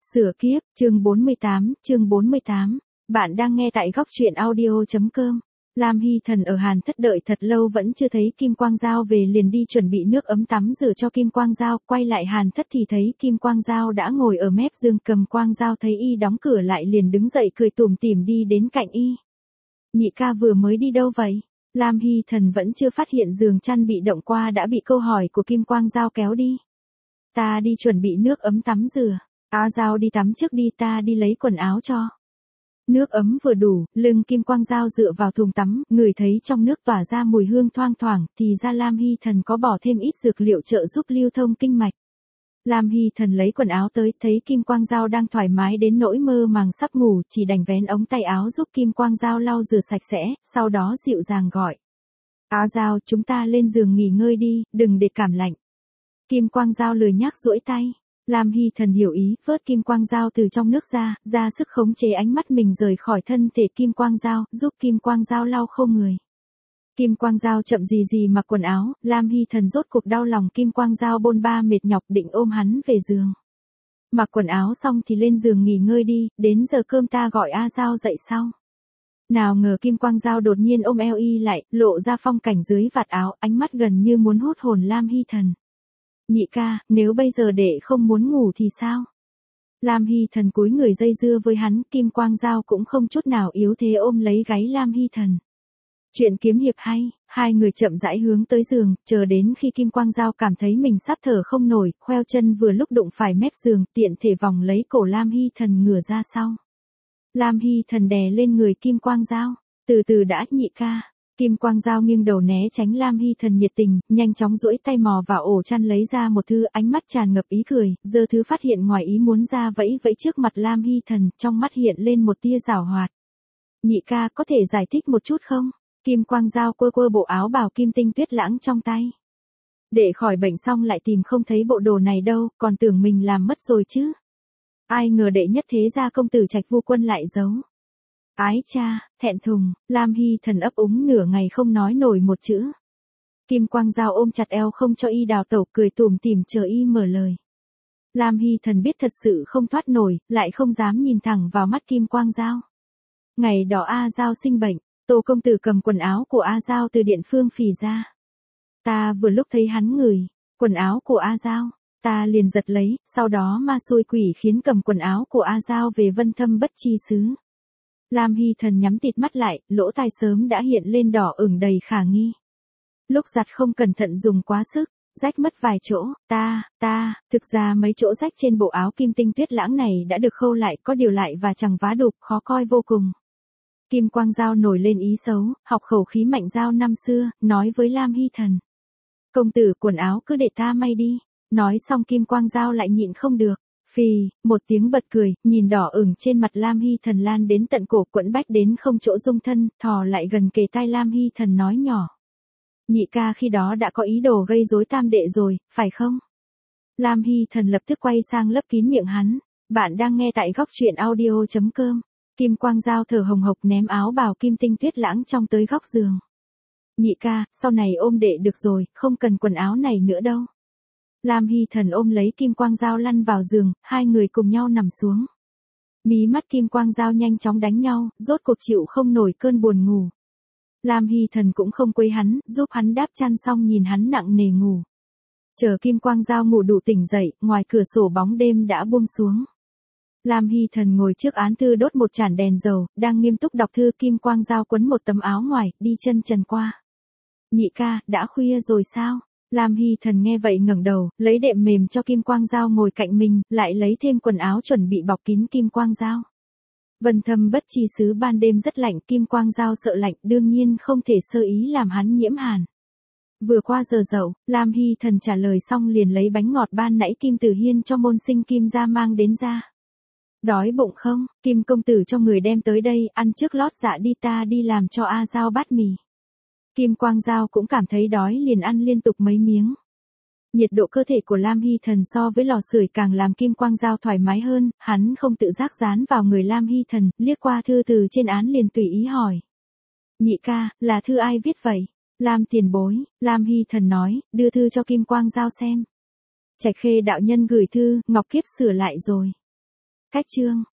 Sửa kiếp, chương 48. Bạn đang nghe tại góc truyện audio.com. Lam Hy Thần ở Hàn Thất đợi thật lâu vẫn chưa thấy Kim Quang Giao về, liền đi chuẩn bị nước ấm tắm rửa cho Kim Quang Giao. Quay lại Hàn Thất thì thấy Kim Quang Giao đã ngồi ở mép giường, cầm Quang Giao thấy y đóng cửa lại liền đứng dậy cười tủm tỉm đi đến cạnh y. Nhị ca vừa mới đi đâu vậy? Lam Hy Thần vẫn chưa phát hiện giường chăn bị động qua đã bị câu hỏi của Kim Quang Giao kéo đi. Ta đi chuẩn bị nước ấm tắm rửa. Giao đi tắm trước đi, ta đi lấy quần áo cho. Nước ấm vừa đủ, lưng Kim Quang Giao dựa vào thùng tắm, ngửi thấy trong nước tỏa ra mùi hương thoang thoảng, thì ra Lam Hy Thần có bỏ thêm ít dược liệu trợ giúp lưu thông kinh mạch. Lam Hy Thần lấy quần áo tới, thấy Kim Quang Giao đang thoải mái đến nỗi mơ màng sắp ngủ, chỉ đành vén ống tay áo giúp Kim Quang Giao lau rửa sạch sẽ, sau đó dịu dàng gọi. Giao, chúng ta lên giường nghỉ ngơi đi, đừng để cảm lạnh. Kim Quang Giao lười nhác duỗi tay. Lam Hy Thần hiểu ý, vớt Kim Quang Giao từ trong nước ra sức khống chế ánh mắt mình rời khỏi thân thể Kim Quang Giao, giúp Kim Quang Giao lau khô người. Kim Quang Giao chậm gì mặc quần áo, Lam Hy Thần rốt cuộc đau lòng Kim Quang Giao bôn ba mệt nhọc định ôm hắn về giường. Mặc quần áo xong thì lên giường nghỉ ngơi đi, đến giờ cơm ta gọi Giao dậy sau. Nào ngờ Kim Quang Giao đột nhiên ôm eo y lại, lộ ra phong cảnh dưới vạt áo, ánh mắt gần như muốn hút hồn Lam Hy Thần. Nhị ca, nếu bây giờ đệ không muốn ngủ thì sao? Lam Hy Thần cúi người dây dưa với hắn, Kim Quang Giao cũng không chút nào yếu thế ôm lấy gáy Lam Hy Thần. Chuyện kiếm hiệp hay, hai người chậm rãi hướng tới giường, chờ đến khi Kim Quang Giao cảm thấy mình sắp thở không nổi, khoeo chân vừa lúc đụng phải mép giường, tiện thể vòng lấy cổ Lam Hy Thần ngửa ra sau. Lam Hy Thần đè lên người Kim Quang Giao, từ từ đã nhị ca. Kim Quang Giao nghiêng đầu né tránh Lam Hy Thần nhiệt tình, nhanh chóng duỗi tay mò vào ổ chăn lấy ra một thứ, ánh mắt tràn ngập ý cười, giơ thứ phát hiện ngoài ý muốn ra vẫy trước mặt Lam Hy Thần, trong mắt hiện lên một tia giảo hoạt. Nhị ca có thể giải thích một chút không? Kim Quang Giao quơ bộ áo bào kim tinh tuyết lãng trong tay. Để khỏi bệnh xong lại tìm không thấy bộ đồ này đâu, còn tưởng mình làm mất rồi chứ. Ai ngờ đệ nhất thế gia công tử Trạch Vu Quân lại giấu. Ái cha, thẹn thùng, Lam Hy Thần ấp úng nửa ngày không nói nổi một chữ. Kim Quang Giao ôm chặt eo không cho y đào tẩu, cười tủm tỉm chờ y mở lời. Lam Hy Thần biết thật sự không thoát nổi, lại không dám nhìn thẳng vào mắt Kim Quang Giao. Ngày đó Giao sinh bệnh, Tô công tử cầm quần áo của Giao từ điện phương phì ra. Ta vừa lúc thấy hắn ngửi quần áo của Giao, ta liền giật lấy, sau đó ma xui quỷ khiến cầm quần áo của Giao về Vân Thâm Bất Chi xứ. Lam Hy Thần nhắm tịt mắt lại, lỗ tai sớm đã hiện lên đỏ ửng đầy khả nghi. Lúc giặt không cẩn thận dùng quá sức, rách mất vài chỗ, thực ra mấy chỗ rách trên bộ áo kim tinh tuyết lãng này đã được khâu lại, có điều lại và chẳng vá đục, khó coi vô cùng. Kim Quang Giao nổi lên ý xấu, học khẩu khí mạnh Giao năm xưa, nói với Lam Hy Thần. Công tử quần áo cứ để ta may đi. Nói xong Kim Quang Giao lại nhịn không được. Phì, một tiếng bật cười, nhìn đỏ ửng trên mặt Lam Hy Thần lan đến tận cổ, quẫn bách đến không chỗ dung thân, thò lại gần kề tai Lam Hy Thần nói nhỏ. Nhị ca khi đó đã có ý đồ gây rối tam đệ rồi, phải không? Lam Hy Thần lập tức quay sang lấp kín miệng hắn. Bạn đang nghe tại góc truyện audio.com. Kim Quang Giao thở hồng hộc ném áo bào kim tinh tuyết lãng trong tới góc giường. Nhị ca, sau này ôm đệ được rồi, không cần quần áo này nữa đâu. Lam Hy Thần ôm lấy Kim Quang Giao lăn vào giường, hai người cùng nhau nằm xuống. Mí mắt Kim Quang Giao nhanh chóng đánh nhau, rốt cuộc chịu không nổi cơn buồn ngủ. Lam Hy Thần cũng không quấy hắn, giúp hắn đáp chăn xong nhìn hắn nặng nề ngủ. Chờ Kim Quang Giao ngủ đủ tỉnh dậy, ngoài cửa sổ bóng đêm đã buông xuống. Lam Hy Thần ngồi trước án thư đốt một chản đèn dầu, đang nghiêm túc đọc thư. Kim Quang Giao quấn một tấm áo ngoài, đi chân trần qua. Nhị ca, đã khuya rồi sao? Lam Hy Thần nghe vậy ngẩng đầu, lấy đệm mềm cho Kim Quang Giao ngồi cạnh mình, lại lấy thêm quần áo chuẩn bị bọc kín Kim Quang Giao. Vân Thâm Bất Chi xứ ban đêm rất lạnh, Kim Quang Giao sợ lạnh, đương nhiên không thể sơ ý làm hắn nhiễm hàn. Vừa qua giờ dậu, Lam Hy Thần trả lời xong liền lấy bánh ngọt ban nãy Kim Tử Hiên cho môn sinh Kim gia mang đến ra. Đói bụng không? Kim công tử cho người đem tới đây, ăn trước lót dạ đi, ta đi làm cho Giao bát mì. Kim Quang Giao cũng cảm thấy đói liền ăn liên tục mấy miếng. Nhiệt độ cơ thể của Lam Hy Thần so với lò sưởi càng làm Kim Quang Giao thoải mái hơn, hắn không tự giác dán vào người Lam Hy Thần, liếc qua thư từ trên án liền tùy ý hỏi. Nhị ca, là thư ai viết vậy? Lam tiền bối, Lam Hy Thần nói, đưa thư cho Kim Quang Giao xem. Trạch Khê đạo nhân gửi thư, Ngọc Kiếp sửa lại rồi. Cách chương